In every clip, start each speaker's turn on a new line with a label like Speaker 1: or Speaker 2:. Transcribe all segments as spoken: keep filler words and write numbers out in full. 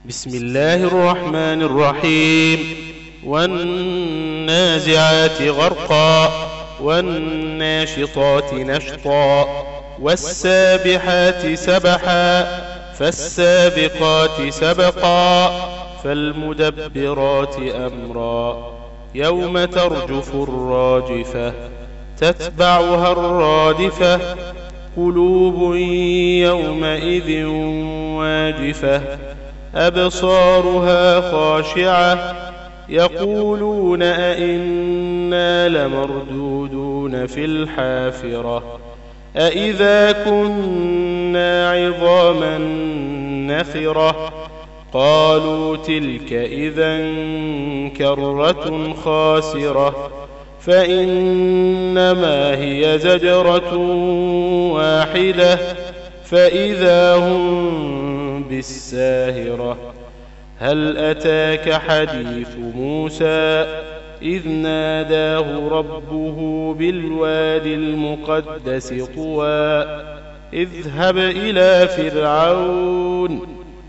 Speaker 1: بسم الله الرحمن الرحيم. والنازعات غرقا والناشطات نشطا والسابحات سبحا فالسابقات سبقا فالمدبرات أمرا يوم ترجف الراجفة تتبعها الرادفة قلوب يومئذ واجفة أبصارها خاشعة يقولون أئنا لمردودون في الحافرة أئذا كنا عظاما نخرة قالوا تلك إذا كرة خاسرة فإنما هي زجرة واحدة فإذا هم بالساهرة هل أتاك حديث موسى إذ ناداه ربه بالوادي المقدس طوى اذهب إلى فرعون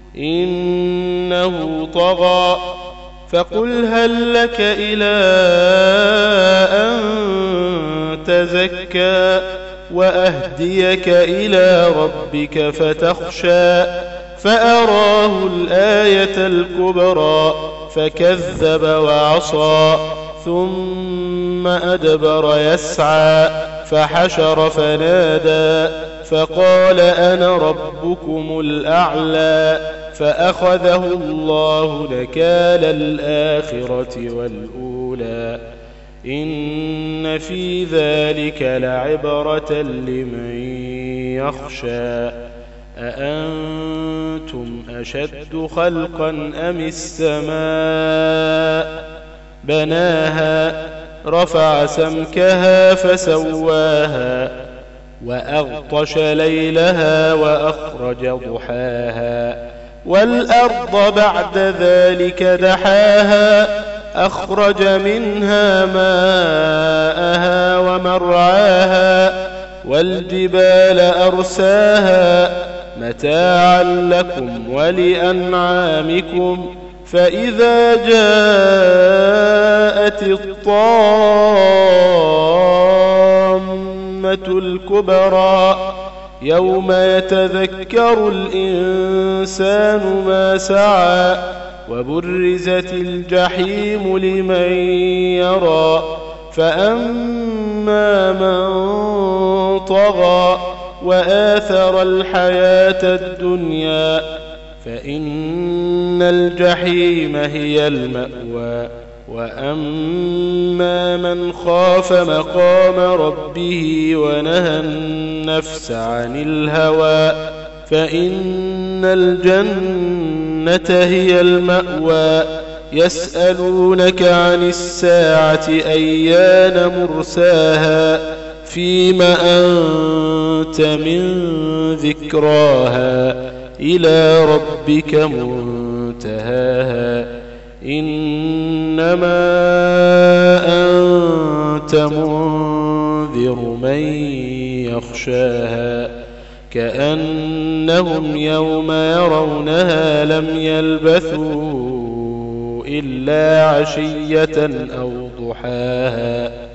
Speaker 1: إنه طغى فقل هل لك إلى أن تزكى وأهديك إلى ربك فتخشى فأراه الآية الكبرى فكذب وعصى ثم أدبر يسعى فحشر فنادى فقال أنا ربكم الأعلى فأخذه الله نكال الآخرة والأولى إن في ذلك لعبرة لمن يخشى أأنتم أشد خلقا أم السماء بناها رفع سمكها فسواها وأغطش ليلها وأخرج ضحاها والأرض بعد ذلك دحاها أخرج منها ماءها ومرعاها والجبال أرساها متاعا لكم ولأنعامكم فإذا جاءت الطامة الكبرى يوم يتذكر الإنسان ما سعى وبرزت الجحيم لمن يرى فأما من طغى وآثر الحياة الدنيا فإن الجحيم هي المأوى وأما من خاف مقام ربه ونهى النفس عن الهوى فإن الجنة هي المأوى يسألونك عن الساعة أيان مرساها فيم أنت من ذكراها إلى ربك منتهاها إنما أنت منذر من يخشاها كأنهم يوم يرونها لم يلبثوا إلا عشية أو ضحاها